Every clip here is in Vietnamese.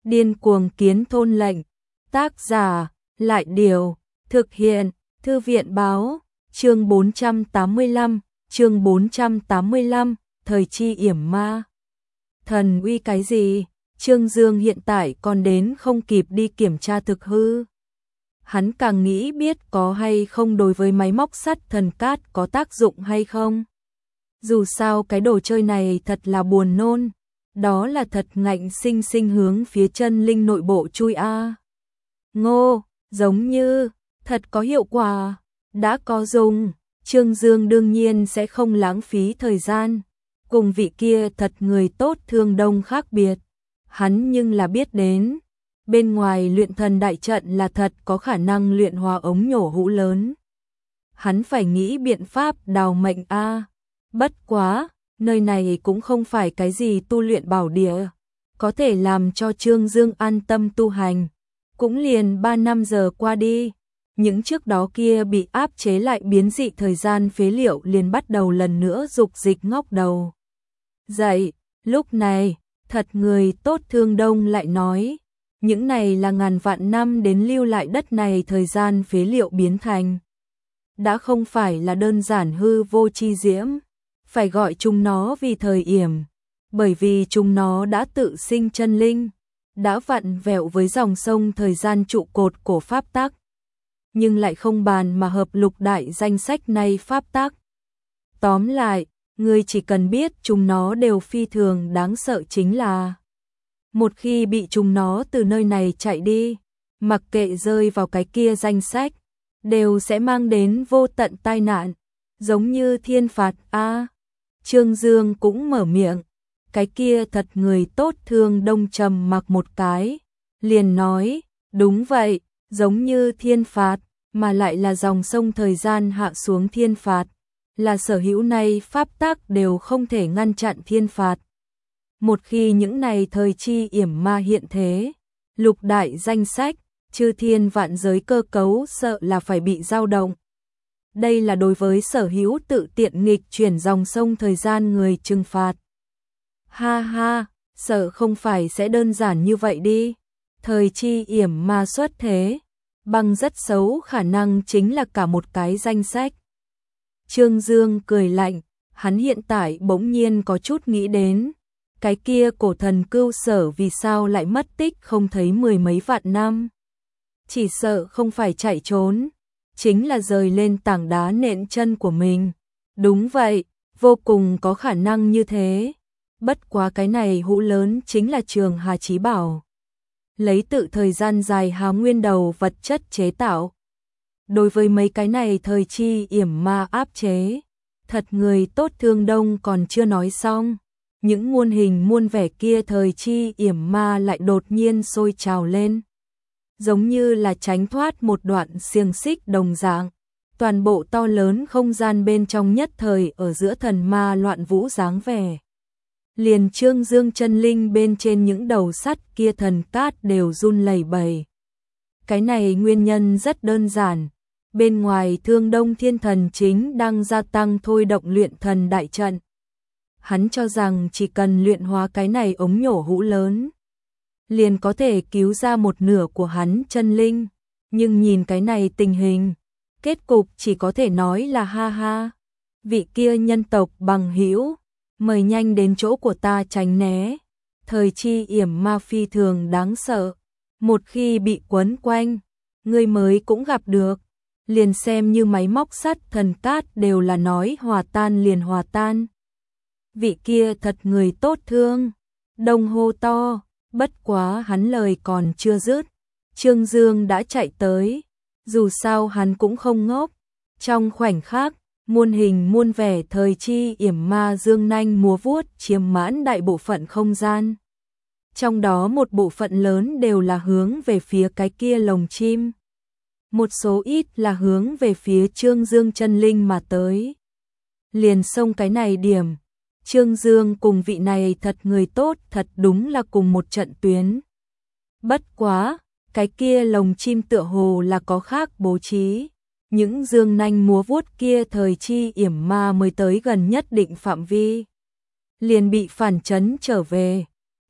Điên cuồng kiến thôn lệnh. Tác giả, Lại Điều. Thực hiện, Thư viện Báo. Chương 485, Thời chi yểm ma. Thần uy cái gì? Trương Dương hiện tại còn đến không kịp đi kiểm tra thực hư. Hắn càng nghĩ biết có hay không đối với máy móc sắt thần cát có tác dụng hay không. Dù sao cái đồ chơi này thật là buồn nôn, đó là thật ngạnh sinh sinh hướng phía chân linh nội bộ chui a. Ngô, giống như, thật có hiệu quả, đã có dùng, Trương Dương đương nhiên sẽ không lãng phí thời gian. Cùng vị kia thật người tốt Thương Đông khác biệt, hắn nhưng là biết đến. Bên ngoài luyện thần đại trận là thật có khả năng luyện hóa ống nhổ hũ lớn. Hắn phải nghĩ biện pháp đào mệnh a. Bất quá, nơi này cũng không phải cái gì tu luyện bảo địa, có thể làm cho Trương Dương an tâm tu hành. Cũng liền 3 năm giờ qua đi, những trước đó kia bị áp chế lại biến dị thời gian phế liệu liền bắt đầu lần nữa dục dịch ngóc đầu dậy. Lúc này, thật người tốt Thương Đông lại nói, những này là ngàn vạn năm đến lưu lại đất này thời gian phế liệu biến thành. Đã không phải là đơn giản hư vô chi diễm, phải gọi chúng nó vì thời yểm, bởi vì chúng nó đã tự sinh chân linh, đã vặn vẹo với dòng sông thời gian trụ cột của pháp tắc, nhưng lại không bàn mà hợp lục đại danh sách này pháp tắc. Tóm lại, ngươi chỉ cần biết chúng nó đều phi thường đáng sợ chính là một khi bị chúng nó từ nơi này chạy đi, mặc kệ rơi vào cái kia danh sách, đều sẽ mang đến vô tận tai nạn, giống như thiên phạt a. Trương Dương cũng mở miệng, cái kia thật người tốt Thương Đông trầm mặc một cái, liền nói, đúng vậy, giống như thiên phạt, mà lại là dòng sông thời gian hạ xuống thiên phạt, là sở hữu này pháp tắc đều không thể ngăn chặn thiên phạt. Một khi những này thời chi yểm ma hiện thế, lục đại danh sách, chư thiên vạn giới cơ cấu sợ là phải bị dao động. Đây là đối với sở hữu tự tiện nghịch chuyển dòng sông thời gian người trừng phạt. Ha ha, sợ không phải sẽ đơn giản như vậy đi. Thời chi yểm ma xuất thế, bằng rất xấu khả năng chính là cả một cái danh sách. Trương Dương cười lạnh, hắn hiện tại bỗng nhiên có chút nghĩ đến, cái kia cổ thần cưu sở vì sao lại mất tích không thấy 10 mấy vạn năm. Chỉ sợ không phải chạy trốn, chính là rời lên tảng đá nện chân của mình. Đúng vậy, vô cùng có khả năng như thế. Bất quá cái này hũ lớn chính là Trường Hà Chí Bảo, lấy tự thời gian dài hào nguyên đầu vật chất chế tạo. Đối với mấy cái này thời chi yểm ma áp chế, thật người tốt Thương Đông còn chưa nói xong, những muôn hình muôn vẻ kia thời chi yểm ma lại đột nhiên sôi trào lên, giống như là tránh thoát một đoạn xiềng xích đồng dạng. Toàn bộ to lớn không gian bên trong nhất thời ở giữa thần ma loạn vũ dáng vẻ. Liền Trương Dương chân linh bên trên những đầu sắt kia thần cát đều run lẩy bẩy. Cái này nguyên nhân rất đơn giản. Bên ngoài Thương Đông Thiên Thần chính đang gia tăng thôi động luyện thần đại trận. Hắn cho rằng chỉ cần luyện hóa cái này ống nhổ hũ lớn, liền có thể cứu ra một nửa của hắn chân linh. Nhưng nhìn cái này tình hình, kết cục chỉ có thể nói là ha ha. Vị kia nhân tộc bằng hữu, mời nhanh đến chỗ của ta tránh né. Thời chi yểm ma phi thường đáng sợ, một khi bị quấn quanh, người mới cũng gặp được. Liền xem như máy móc sắt thần cát đều là nói hòa tan liền hòa tan. Vị kia thật người tốt Thương Đông hô to, bất quá hắn lời còn chưa dứt, Trương Dương đã chạy tới, dù sao hắn cũng không ngốc. Trong khoảnh khắc, muôn hình muôn vẻ thời chi yểm ma dương nanh múa vuốt chiếm mãn đại bộ phận không gian. Trong đó một bộ phận lớn đều là hướng về phía cái kia lồng chim, một số ít là hướng về phía Trương Dương chân linh mà tới. Liền xông cái này điểm, Trương Dương cùng vị này thật người tốt thật đúng là cùng một trận tuyến. Bất quá, cái kia lồng chim tựa hồ là có khác bố trí. Những dương nanh múa vuốt kia thời chi yểm ma mới tới gần nhất định phạm vi, liền bị phản chấn trở về.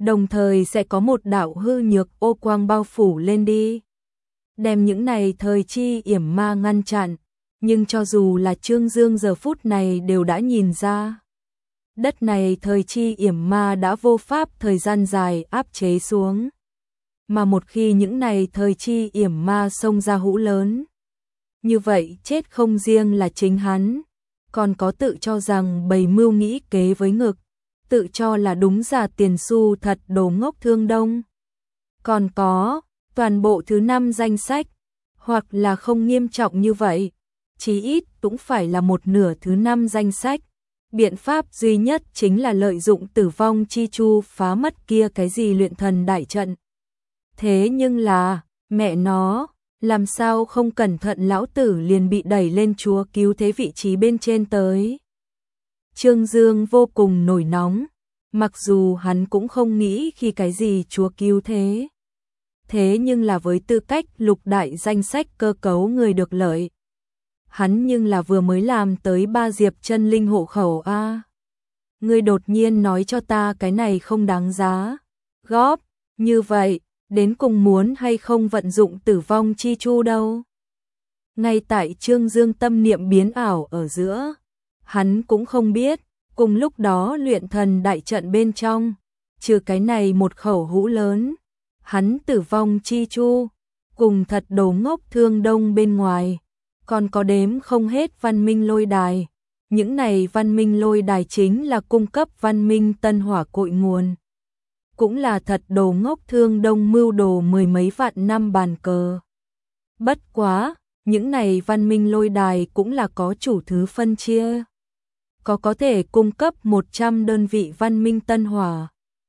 đồng thời sẽ có một đạo hư nhược ô quang bao phủ lên đi, đem những này thời chi yểm ma ngăn chặn. Nhưng cho dù là Trương Dương giờ phút này đều đã nhìn ra, đất này thời chi yểm ma đã vô pháp thời gian dài áp chế xuống. Mà một khi những này thời chi yểm ma xông ra hũ lớn, như vậy chết không riêng là chính hắn, còn có tự cho rằng bày mưu nghĩ kế với ngực, tự cho là đúng giả tiền xu thật đồ ngốc Thương Đông. Còn có toàn bộ thứ 5 danh sách, hoặc là không nghiêm trọng như vậy, chí ít cũng phải là một nửa thứ 5 danh sách. Biện pháp duy nhất chính là lợi dụng tử vong chi chu phá mất kia cái gì luyện thần đại trận. Thế nhưng là, mẹ nó, làm sao không cẩn thận lão tử liền bị đẩy lên chúa cứu thế vị trí bên trên tới. Trương Dương vô cùng nổi nóng, mặc dù hắn cũng không nghĩ khi cái gì chúa cứu thế. Thế nhưng là với tư cách lục đại danh sách cơ cấu người được lợi, hắn nhưng là vừa mới làm tới 3 diệp chân linh hộ khẩu a. Ngươi đột nhiên nói cho ta cái này không đáng giá góp, như vậy, đến cùng muốn hay không vận dụng tử vong chi chu đâu. Ngay tại Trương Dương tâm niệm biến ảo ở giữa, hắn cũng không biết, cùng lúc đó luyện thần đại trận bên trong, trừ cái này một khẩu hũ lớn, hắn tử vong chi chu, cùng thật đồ ngốc Thương Đông bên ngoài, còn có đếm không hết văn minh lôi đài. Những này văn minh lôi đài chính là cung cấp văn minh tân hỏa cội nguồn. Cũng là thật đồ ngốc Thương Đông mưu đồ 10 mấy vạn năm bàn cờ. Bất quá, những này văn minh lôi đài cũng là có chủ thứ phân chia. Có thể cung cấp 100 đơn vị văn minh tân hỏa.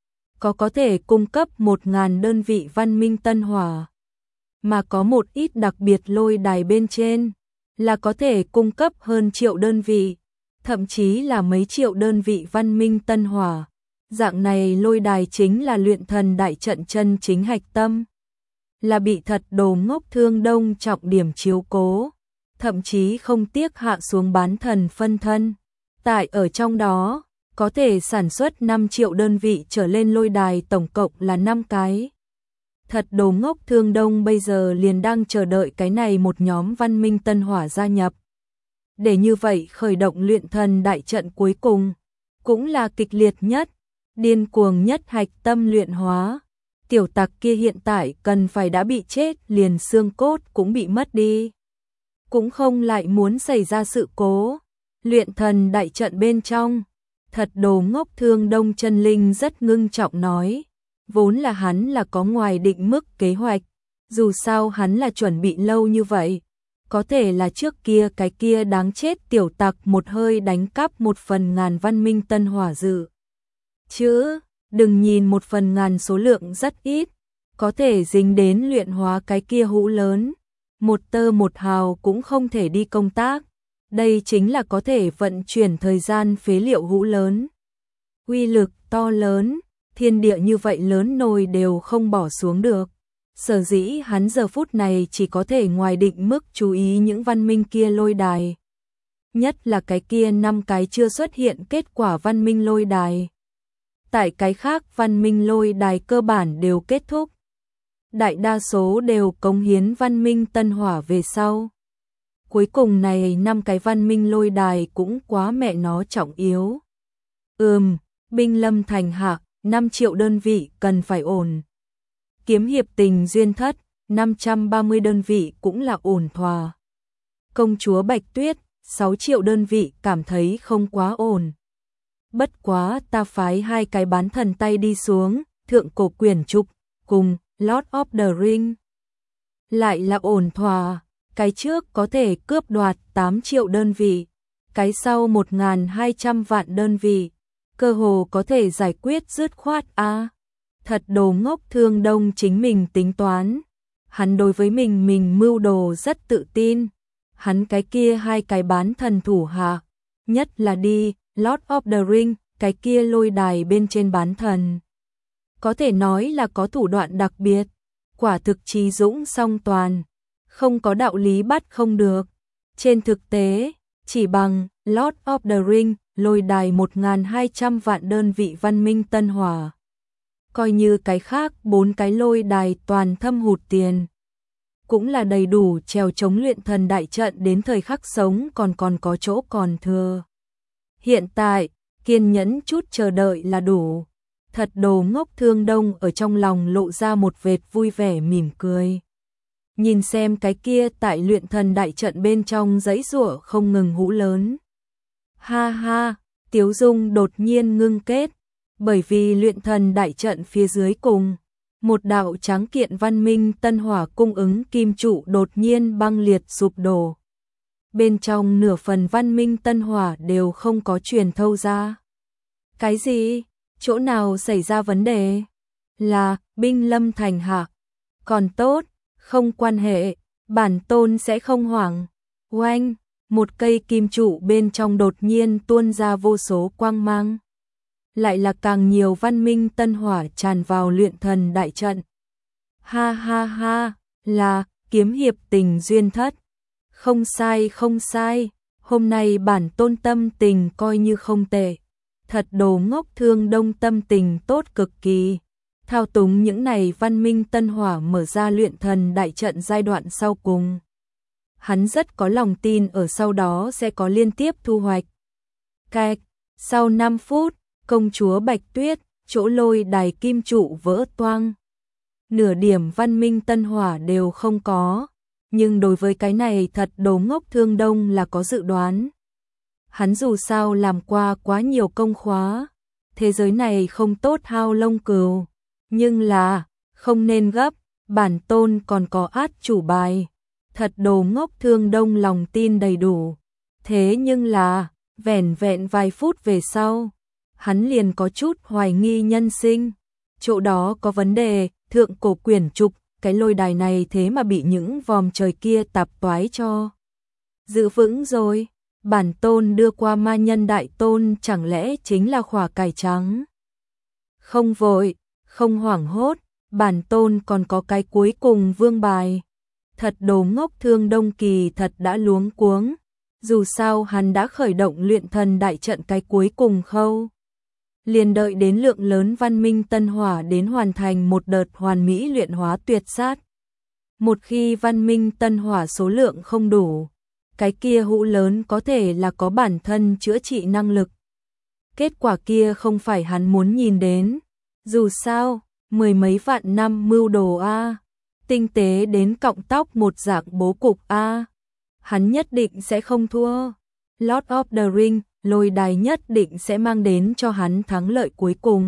Có thể cung cấp 1000 đơn vị văn minh tân hỏa. Mà có một ít đặc biệt lôi đài bên trên là có thể cung cấp hơn triệu đơn vị, thậm chí là mấy triệu đơn vị văn minh tân hỏa. Dạng này lôi đài chính là luyện thần đại trận chân chính hạch tâm, là bị thật đồ ngốc Thương Đông trọng điểm chiếu cố, thậm chí không tiếc hạ xuống bán thần phân thân. Tại ở trong đó, có thể sản xuất 5 triệu đơn vị trở lên lôi đài tổng cộng là 5 cái. Thật đồ ngốc Thương Đông bây giờ liền đang chờ đợi cái này một nhóm văn minh tân hỏa gia nhập. Để như vậy khởi động luyện thần đại trận cuối cùng, cũng là kịch liệt nhất, điên cuồng nhất hạch tâm luyện hóa. Tiểu tặc kia hiện tại cần phải đã bị chết liền xương cốt cũng bị mất đi. Cũng không lại muốn xảy ra sự cố. Luyện thần đại trận bên trong, thật đồ ngốc Thương Đông chân linh rất ngưng trọng nói. Vốn là hắn là có ngoài định mức kế hoạch, dù sao hắn là chuẩn bị lâu như vậy. Có thể là trước kia cái kia đáng chết tiểu tặc một hơi đánh cắp 1/1000 văn minh tân hỏa dự. Chứ, đừng nhìn 1/1000 số lượng rất ít, có thể dính đến luyện hóa cái kia hũ lớn. Một tơ một hào cũng không thể đi công tác. Đây chính là có thể vận chuyển thời gian phế liệu hũ lớn. Uy lực to lớn, thiên địa như vậy lớn nồi đều không bỏ xuống được. Sở dĩ hắn giờ phút này chỉ có thể ngoài định mức chú ý những văn minh kia lôi đài. Nhất là cái kia 5 cái chưa xuất hiện kết quả văn minh lôi đài. Tại cái khác văn minh lôi đài cơ bản đều kết thúc. Đại đa số đều cống hiến văn minh tân hỏa về sau. Cuối cùng này 5 cái văn minh lôi đài cũng quá mẹ nó trọng yếu. Binh lâm thành hạ, 5 triệu đơn vị cần phải ổn. Kiếm hiệp tình duyên thất, 530 đơn vị cũng là ổn thỏa. Công chúa Bạch Tuyết, 6 triệu đơn vị cảm thấy không quá ổn. Bất quá ta phái 2 cái bán thần tay đi xuống, thượng cổ quyển trục, cùng Lord of the Ring. Lại là ổn thỏa, cái trước có thể cướp đoạt 8 triệu đơn vị, cái sau 1200 vạn đơn vị, cơ hồ có thể giải quyết dứt khoát a. Thật đồ ngốc Thương Đông chính mình tính toán. Hắn đối với mình mưu đồ rất tự tin. Hắn cái kia 2 cái bán thần thủ hạ, nhất là đi Lord of the Ring, cái kia lôi đài bên trên bán thần. Có thể nói là có thủ đoạn đặc biệt, quả thực trí dũng song toàn, không có đạo lý bắt không được. Trên thực tế, chỉ bằng Lord of the Ring, lôi đài 1200 vạn đơn vị văn minh tân hỏa. coi như cái khác 4 cái lôi đài toàn thâm hụt tiền. Cũng là đầy đủ trèo chống luyện thần đại trận đến thời khắc sống còn có chỗ còn thừa. Hiện tại, kiên nhẫn chút chờ đợi là đủ. Thật đồ ngốc. Thương Đông ở trong lòng lộ ra một vệt vui vẻ mỉm cười. Nhìn xem cái kia tại luyện thần đại trận bên trong giãy giụa không ngừng hú lớn. Ha ha, tiếu dung đột nhiên ngưng kết, bởi vì luyện thần đại trận phía dưới cùng, một đạo tráng kiện văn minh tân hỏa cung ứng kim trụ đột nhiên băng liệt sụp đổ. Bên trong nửa phần văn minh tân hỏa đều không có truyền thâu ra. Cái gì? Chỗ nào xảy ra vấn đề? Là binh lâm thành hạ. Còn tốt, không quan hệ, bản tôn sẽ không hoảng. Oanh, một cây kim trụ bên trong đột nhiên tuôn ra vô số quang mang. Lại là càng nhiều văn minh tân hỏa tràn vào luyện thần đại trận. Ha ha ha, là kiếm hiệp tình duyên thất. Không sai không sai, hôm nay bản tôn tâm tình coi như không tệ. Thật đồ ngốc. Thương Đông tâm tình tốt cực kỳ. Thao túng những này văn minh tân hỏa mở ra luyện thần đại trận giai đoạn sau cùng. Hắn rất có lòng tin ở sau đó sẽ có liên tiếp thu hoạch. Cạch, sau 5 phút, công chúa Bạch Tuyết, chỗ lôi đài kim trụ vỡ toang. Nửa điểm văn minh tân hỏa đều không có, nhưng đối với cái này thật đồ ngốc Thương Đông là có dự đoán. Hắn dù sao làm qua quá nhiều công khóa, thế giới này không tốt hao lông cừu, nhưng là không nên gấp, bản tôn còn có át chủ bài. Thật đồ ngốc. Thương Đông lòng tin đầy đủ. Thế nhưng là, vẻn vẹn vài phút về sau, hắn liền có chút hoài nghi nhân sinh. Chỗ đó có vấn đề, thượng cổ quyển trục, cái lôi đài này thế mà bị những vòm trời kia tạp toái cho. Giữ vững rồi, bản tôn đưa qua ma nhân đại tôn chẳng lẽ chính là khỏa cải trắng. Không vội, không hoảng hốt, bản tôn còn có cái cuối cùng vương bài. Thật đồ ngốc. Thương Đông kỳ thật đã luống cuống. Dù sao hắn đã khởi động luyện thần đại trận cái cuối cùng khâu. Liền đợi đến lượng lớn văn minh tân hỏa đến hoàn thành một đợt hoàn mỹ luyện hóa tuyệt sát. Một khi văn minh tân hỏa số lượng không đủ, cái kia hũ lớn có thể là có bản thân chữa trị năng lực. Kết quả kia không phải hắn muốn nhìn đến. Dù sao, 10 mấy vạn năm mưu đồ a, tinh tế đến cọng tóc một dạng bố cục a, hắn nhất định sẽ không thua. Lord of the Ring, lôi đài nhất định sẽ mang đến cho hắn thắng lợi cuối cùng.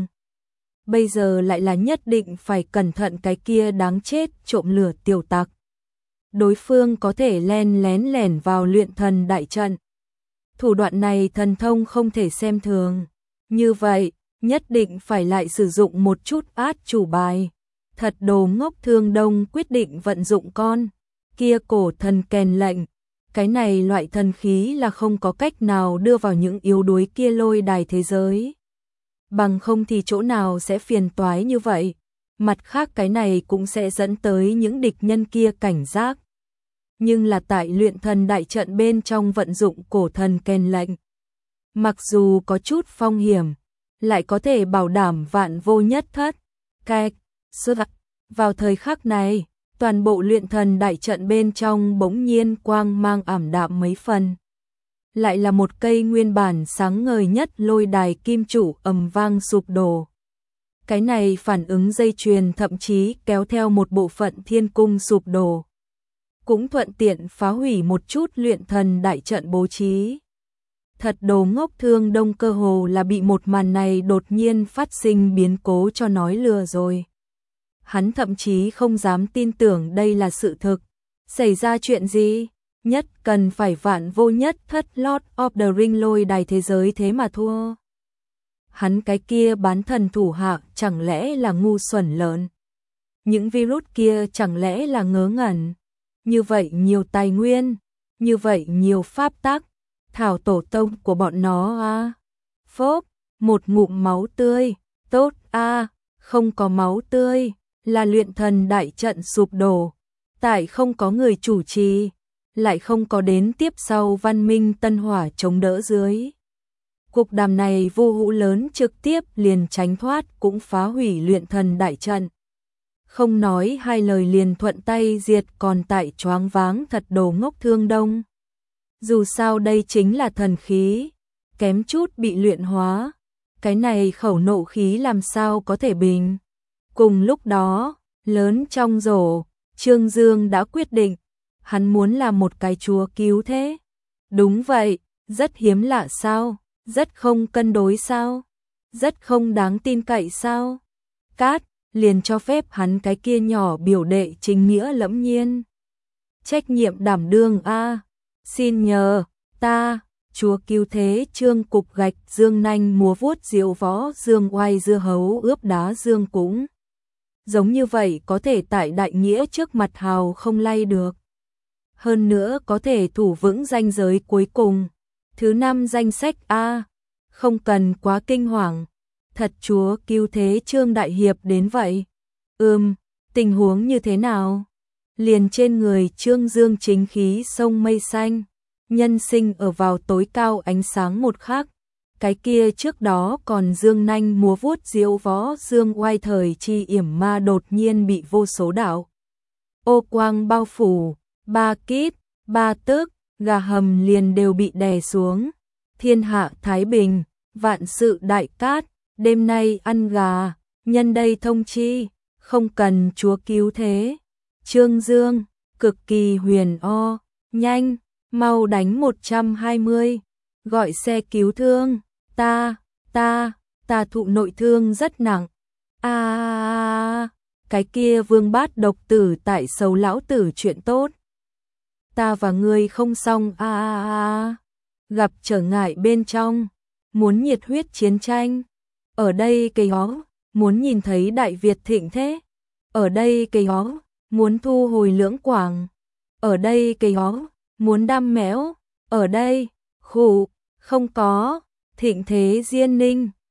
Bây giờ lại là nhất định phải cẩn thận cái kia đáng chết trộm lửa tiểu tặc. Đối phương có thể len lén lẻn vào luyện thần đại trận. Thủ đoạn này thần thông không thể xem thường. Như vậy, nhất định phải lại sử dụng một chút át chủ bài. Thật đồ ngốc. Thương Đông quyết định vận dụng con kia cổ thần kèn lệnh. Cái này loại thần khí là không có cách nào đưa vào những yếu đuối kia lôi đài thế giới. Bằng không thì chỗ nào sẽ phiền toái như vậy. Mặt khác cái này cũng sẽ dẫn tới những địch nhân kia cảnh giác. Nhưng là tại luyện thần đại trận bên trong vận dụng cổ thần kèn lệnh. Mặc dù có chút phong hiểm, lại có thể bảo đảm vạn vô nhất thất. Cạch, vào thời khắc này, toàn bộ luyện thần đại trận bên trong bỗng nhiên quang mang ảm đạm mấy phần. Lại là một cây nguyên bản sáng ngời nhất lôi đài kim trụ ầm vang sụp đổ. Cái này phản ứng dây chuyền thậm chí kéo theo một bộ phận thiên cung sụp đổ. Cũng thuận tiện phá hủy một chút luyện thần đại trận bố trí. Thật đồ ngốc. Thương Đông cơ hồ là bị một màn này đột nhiên phát sinh biến cố cho nói lừa rồi. Hắn thậm chí không dám tin tưởng đây là sự thực. Xảy ra chuyện gì? Nhất cần phải vạn vô nhất thất Lord of the Ring lôi đài thế giới thế mà thua. Hắn cái kia bán thần thủ hạ chẳng lẽ là ngu xuẩn lợn? Những virus kia chẳng lẽ là ngớ ngẩn? Như vậy nhiều tài nguyên, như vậy nhiều pháp tắc, thảo tổ tông của bọn nó a. Phốp, một ngụm máu tươi, tốt a, không có máu tươi, là luyện thần đại trận sụp đổ, tại không có người chủ trì, lại không có đến tiếp sau văn minh tân hỏa chống đỡ dưới. Cuộc đàm này Vu Hữu Lớn trực tiếp liền tránh thoát cũng phá hủy luyện thần đại trận. Không nói hai lời liền thuận tay diệt còn tại choáng váng thật đồ ngốc Thương Đông. Dù sao đây chính là thần khí, kém chút bị luyện hóa, cái này khẩu nộ khí làm sao có thể bình. Cùng lúc đó, lớn trong rổ, Trương Dương đã quyết định, hắn muốn là một cái chúa cứu thế. Đúng vậy, rất hiếm lạ sao, rất không cân đối sao, rất không đáng tin cậy sao. Cát, liền cho phép hắn cái kia nhỏ biểu đệ chính nghĩa lẫm nhiên. Trách nhiệm đảm đương a, xin nhờ, ta, chúa cứu thế Trương cục gạch dương nanh múa vuốt diệu võ dương oai dưa hấu ướp đá dương cũng. Giống như vậy có thể tại đại nghĩa trước mặt hào không lay được. Hơn nữa có thể thủ vững ranh giới cuối cùng. Thứ 5 danh sách A, không cần quá kinh hoàng. Thật chúa cứu thế Trương Đại Hiệp đến vậy. Tình huống như thế nào? Liền trên người Trương Dương chính khí sông mây xanh, nhân sinh ở vào tối cao ánh sáng một khắc. Cái kia trước đó còn dương nanh múa vuốt diệu võ dương oai thời chi yểm ma đột nhiên bị vô số đạo ô quang bao phủ, 3 kíp, 3 tước, gà hầm liền đều bị đè xuống. Thiên hạ thái bình, vạn sự đại cát, đêm nay ăn gà, nhân đây thông chi, không cần chúa cứu thế. Trương Dương, cực kỳ huyền o, nhanh, mau đánh 120, gọi xe cứu thương, ta thụ nội thương rất nặng. Cái kia Vương Bát độc tử tại sầu lão tử chuyện tốt. Ta và ngươi không xong gặp trở ngại bên trong, muốn nhiệt huyết chiến tranh. Ở đây cây hó, muốn nhìn thấy Đại Việt thịnh thế. Ở đây cây hó, muốn thu hồi Lưỡng Quảng. Ở đây cây hó, muốn đam méo. Ở đây, khủ, không có, thịnh thế Diên Ninh.